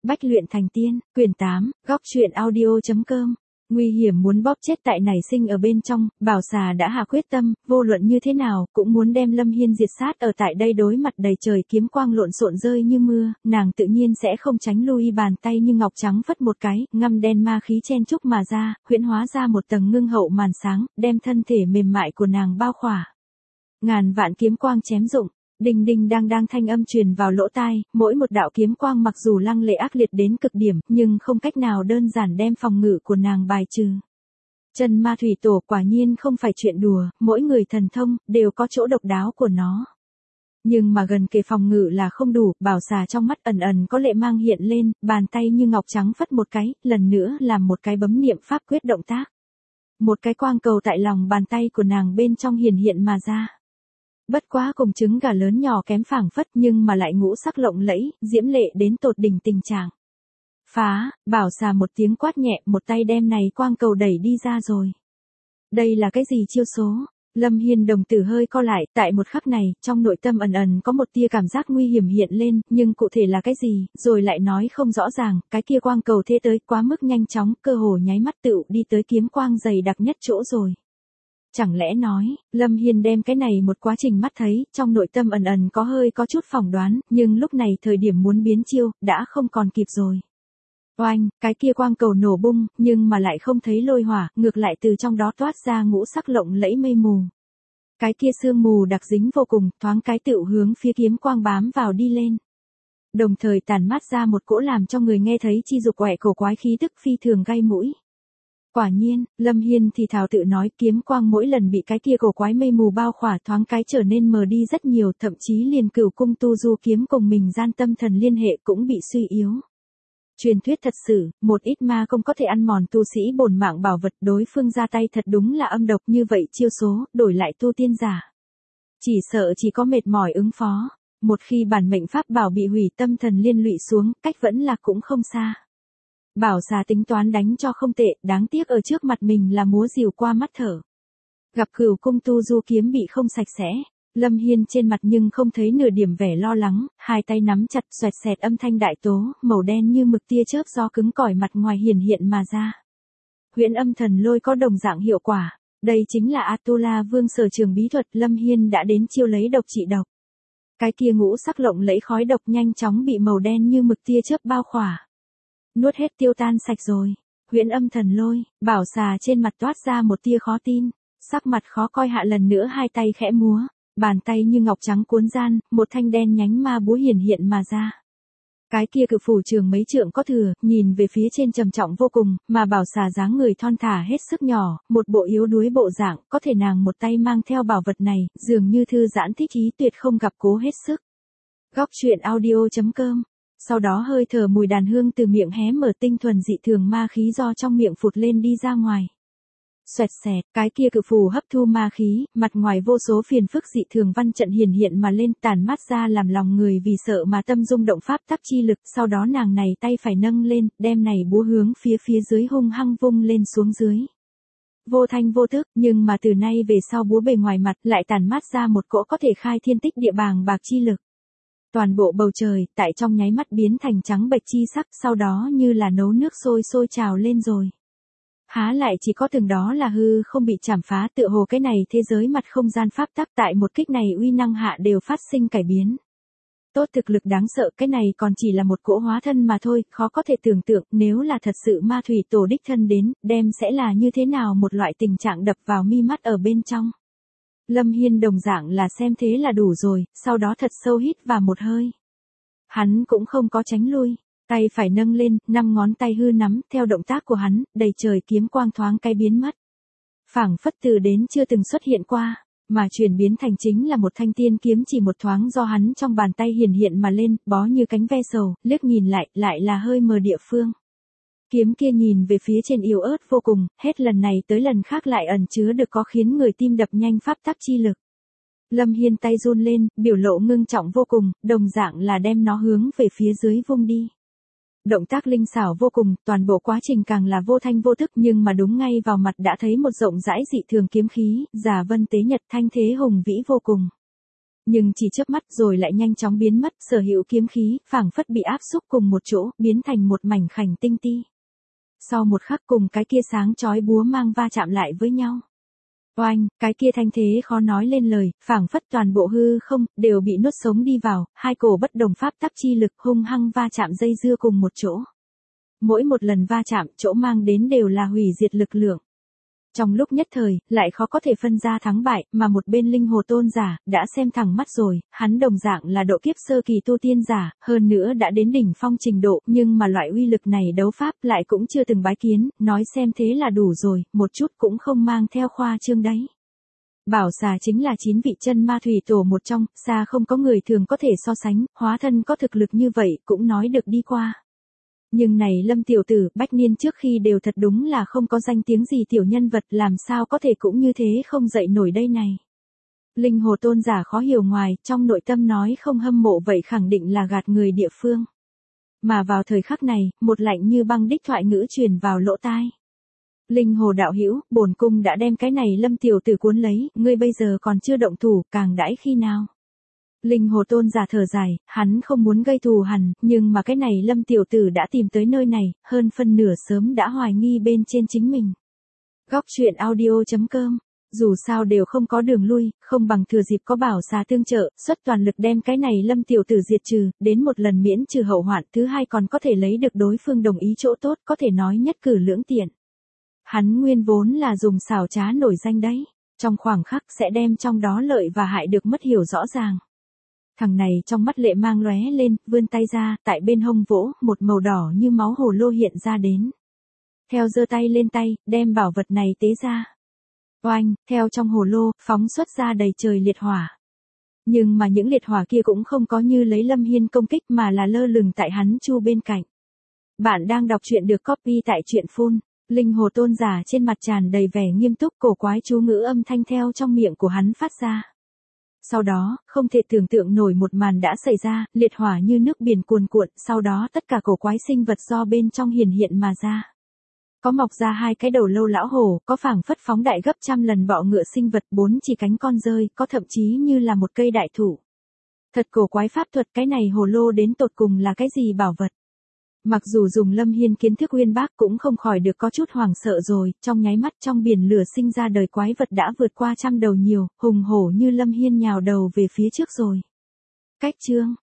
Bách luyện thành tiên, quyển 8, góc truyện audio.com. Nguy hiểm muốn bóp chết tại nảy sinh ở bên trong, Bảo Xà đã hạ quyết tâm, vô luận như thế nào, cũng muốn đem Lâm Hiên diệt sát ở tại đây. Đối mặt đầy trời kiếm quang lộn xộn rơi như mưa, nàng tự nhiên sẽ không tránh lui, bàn tay như ngọc trắng phất một cái, ngăm đen ma khí chen chúc mà ra, huyễn hóa ra một tầng ngưng hậu màn sáng, đem thân thể mềm mại của nàng bao khỏa. Ngàn vạn kiếm quang chém rụng. Đinh đinh đang thanh âm truyền vào lỗ tai, mỗi một đạo kiếm quang mặc dù lăng lệ ác liệt đến cực điểm, nhưng không cách nào đơn giản đem phòng ngự của nàng bài trừ. Chân ma thủy tổ quả nhiên không phải chuyện đùa, mỗi người thần thông, đều có chỗ độc đáo của nó. Nhưng mà gần kề phòng ngự là không đủ, Bảo Xà trong mắt ẩn ẩn có lệ mang hiện lên, bàn tay như ngọc trắng phất một cái, lần nữa làm một cái bấm niệm pháp quyết động tác. Một cái quang cầu tại lòng bàn tay của nàng bên trong hiển hiện mà ra. Bất quá cùng trứng gà lớn nhỏ kém phảng phất, nhưng mà lại ngũ sắc lộng lẫy, diễm lệ đến tột đỉnh tình trạng. Phá, Bảo Xà một tiếng quát nhẹ, một tay đem này quang cầu đẩy đi ra rồi. Đây là cái gì chiêu số? Lâm Hiên đồng tử hơi co lại, tại một khắc này, trong nội tâm ẩn ẩn có một tia cảm giác nguy hiểm hiện lên, nhưng cụ thể là cái gì, rồi lại nói không rõ ràng. Cái kia quang cầu thế tới quá mức nhanh chóng, cơ hồ nháy mắt tựu đi tới kiếm quang dày đặc nhất chỗ rồi. Chẳng lẽ nói, Lâm Hiên đem cái này một quá trình mắt thấy, trong nội tâm ẩn ẩn có hơi có chút phỏng đoán, nhưng lúc này thời điểm muốn biến chiêu, đã không còn kịp rồi. Oanh, cái kia quang cầu nổ bung, nhưng mà lại không thấy lôi hỏa, ngược lại từ trong đó toát ra ngũ sắc lộng lẫy mây mù. Cái kia sương mù đặc dính vô cùng, thoáng cái tựu hướng phía kiếm quang bám vào đi lên. Đồng thời tản mát ra một cỗ làm cho người nghe thấy chi dục quẻ cổ quái khí tức phi thường gai mũi. Quả nhiên, Lâm Hiên thì thào tự nói, kiếm quang mỗi lần bị cái kia cổ quái mây mù bao khỏa thoáng cái trở nên mờ đi rất nhiều, thậm chí liền Cửu Cung tu du kiếm cùng mình gian tâm thần liên hệ cũng bị suy yếu. Truyền thuyết thật sự, một ít ma công có thể ăn mòn tu sĩ bổn mạng bảo vật, đối phương ra tay thật đúng là âm độc, như vậy chiêu số, đổi lại tu tiên giả. Chỉ sợ chỉ có mệt mỏi ứng phó, một khi bản mệnh pháp bảo bị hủy, tâm thần liên lụy xuống, cách vẫn là cũng không xa. Bảo Xà tính toán đánh cho không tệ, đáng tiếc ở trước mặt mình là múa rìu qua mắt thở. Gặp Cửu Cung tu du kiếm bị không sạch sẽ, Lâm Hiên trên mặt nhưng không thấy nửa điểm vẻ lo lắng, hai tay nắm chặt, xoẹt xẹt âm thanh đại tố, màu đen như mực tia chớp do cứng cỏi mặt ngoài hiển hiện mà ra. Huyễn âm thần lôi có đồng dạng hiệu quả, đây chính là Atula Vương sở trường bí thuật. Lâm Hiên đã đến chiêu lấy độc trị độc. Cái kia ngũ sắc lộng lẫy khói độc nhanh chóng bị màu đen như mực tia chớp bao khỏa. Nuốt hết tiêu tan sạch rồi. Huyễn âm thần lôi, Bảo Xà trên mặt toát ra một tia khó tin, sắc mặt khó coi hạ lần nữa hai tay khẽ múa, bàn tay như ngọc trắng cuốn gian, một thanh đen nhánh ma búa hiển hiện mà ra. Cái kia cự phủ trường mấy trượng có thừa, nhìn về phía trên trầm trọng vô cùng, mà Bảo Xà dáng người thon thả hết sức nhỏ, một bộ yếu đuối bộ dạng, có thể nàng một tay mang theo bảo vật này, dường như thư giãn thích ý tuyệt không gặp cố hết sức. Góc truyện audio.com. Sau đó hơi thở mùi đàn hương từ miệng hé mở, tinh thuần dị thường ma khí do trong miệng phụt lên đi ra ngoài. Xoẹt xẹt, cái kia cự phù hấp thu ma khí, mặt ngoài vô số phiền phức dị thường văn trận hiển hiện mà lên, tản mát ra làm lòng người vì sợ mà tâm rung động pháp tắc chi lực. Sau đó nàng này tay phải nâng lên, đem này búa hướng phía dưới hung hăng vung lên xuống dưới. Vô thanh vô tức, nhưng mà từ nay về sau búa bề ngoài mặt lại tản mát ra một cỗ có thể khai thiên tích địa bàng bạc chi lực. Toàn bộ bầu trời, tại trong nháy mắt biến thành trắng bệch chi sắc, sau đó như là nấu nước sôi trào lên rồi. Há lại chỉ có từng đó là hư không bị chảm phá, tựa hồ cái này thế giới mặt không gian pháp tắc tại một kích này uy năng hạ đều phát sinh cải biến. Tốt thực lực đáng sợ, cái này còn chỉ là một cỗ hóa thân mà thôi, khó có thể tưởng tượng, nếu là thật sự ma thủy tổ đích thân đến, đem sẽ là như thế nào một loại tình trạng đập vào mi mắt ở bên trong. Lâm Hiên đồng dạng là xem thế là đủ rồi, sau đó thật sâu hít vào một hơi. Hắn cũng không có tránh lui, tay phải nâng lên, 5 ngón tay hư nắm, theo động tác của hắn, đầy trời kiếm quang thoáng cái biến mất. Phảng phất từ đến chưa từng xuất hiện qua, mà chuyển biến thành chính là một thanh tiên kiếm chỉ một thoáng do hắn trong bàn tay hiển hiện mà lên, bó như cánh ve sầu, liếc nhìn lại là hơi mờ địa phương. Kiếm kia nhìn về phía trên yếu ớt vô cùng, hết lần này tới lần khác lại ẩn chứa được có khiến người tim đập nhanh pháp tắc chi lực. Lâm Hiên tay run lên, biểu lộ ngưng trọng vô cùng, đồng dạng là đem nó hướng về phía dưới vung đi. Động tác linh xảo vô cùng, toàn bộ quá trình càng là vô thanh vô thức, nhưng mà đúng ngay vào mặt đã thấy một rộng rãi dị thường kiếm khí, giả vân tế nhật, thanh thế hùng vĩ vô cùng. Nhưng chỉ chớp mắt rồi lại nhanh chóng biến mất, sở hữu kiếm khí, phảng phất bị áp xúc cùng một chỗ, biến thành một mảnh khảnh tinh ti. Sau một khắc cùng cái kia sáng chói búa mang va chạm lại với nhau. Oanh, cái kia thanh thế khó nói lên lời, phảng phất toàn bộ hư không, đều bị nuốt sống đi vào, hai cổ bất đồng pháp tắc chi lực hung hăng va chạm dây dưa cùng một chỗ. Mỗi một lần va chạm, chỗ mang đến đều là hủy diệt lực lượng. Trong lúc nhất thời, lại khó có thể phân ra thắng bại, mà một bên linh hồ tôn giả, đã xem thẳng mắt rồi, hắn đồng dạng là độ kiếp sơ kỳ tu tiên giả, hơn nữa đã đến đỉnh phong trình độ, nhưng mà loại uy lực này đấu pháp lại cũng chưa từng bái kiến, nói xem thế là đủ rồi, một chút cũng không mang theo khoa trương đấy. Bảo xà chính là 9 vị chân ma thủy tổ một trong, xa không có người thường có thể so sánh, hóa thân có thực lực như vậy, cũng nói được đi qua. Nhưng này Lâm tiểu tử, bách niên trước khi đều thật đúng là không có danh tiếng gì tiểu nhân vật, làm sao có thể cũng như thế không dậy nổi đây này. Linh hồ tôn giả khó hiểu ngoài, trong nội tâm nói không hâm mộ vậy khẳng định là gạt người địa phương. Mà vào thời khắc này, một lạnh như băng đích thoại ngữ truyền vào lỗ tai. Linh hồ đạo hữu, bổn cung đã đem cái này Lâm tiểu tử cuốn lấy, ngươi bây giờ còn chưa động thủ, càng đãi khi nào. Linh hồ tôn giả thở dài, hắn không muốn gây thù hằn, nhưng mà cái này Lâm tiểu tử đã tìm tới nơi này, hơn phân nửa sớm đã hoài nghi bên trên chính mình. Góc truyện audio.com, dù sao đều không có đường lui, không bằng thừa dịp có bảo xà tương trợ, xuất toàn lực đem cái này Lâm tiểu tử diệt trừ, đến một lần miễn trừ hậu hoạn, thứ hai còn có thể lấy được đối phương đồng ý chỗ tốt, có thể nói nhất cử lưỡng tiện. Hắn nguyên vốn là dùng xảo trá nổi danh đấy, trong khoảng khắc sẽ đem trong đó lợi và hại được mất hiểu rõ ràng. Thằng này trong mắt lệ mang lóe lên, vươn tay ra, tại bên hông vỗ, một màu đỏ như máu hồ lô hiện ra đến. Theo giơ tay lên tay, đem bảo vật này tế ra. Oanh, theo trong hồ lô, phóng xuất ra đầy trời liệt hỏa. Nhưng mà những liệt hỏa kia cũng không có như lấy Lâm Hiên công kích mà là lơ lửng tại hắn chu bên cạnh. Bạn đang đọc truyện được copy tại truyện phun. Linh hồ tôn giả trên mặt tràn đầy vẻ nghiêm túc, cổ quái chú ngữ âm thanh theo trong miệng của hắn phát ra. Sau đó, không thể tưởng tượng nổi một màn đã xảy ra, liệt hỏa như nước biển cuồn cuộn, sau đó tất cả cổ quái sinh vật do bên trong hiển hiện mà ra. Có mọc ra hai cái đầu lâu lão hổ, có phảng phất phóng đại gấp trăm lần bọ ngựa sinh vật, 4 chỉ cánh con rơi, có thậm chí như là một cây đại thụ. Thật cổ quái pháp thuật, cái này hồ lô đến tột cùng là cái gì bảo vật. Mặc dù dùng Lâm Hiên kiến thức uyên bác cũng không khỏi được có chút hoảng sợ rồi, trong nháy mắt trong biển lửa sinh ra đời quái vật đã vượt qua 100 đầu nhiều, hùng hổ như Lâm Hiên nhào đầu về phía trước rồi. Cách chương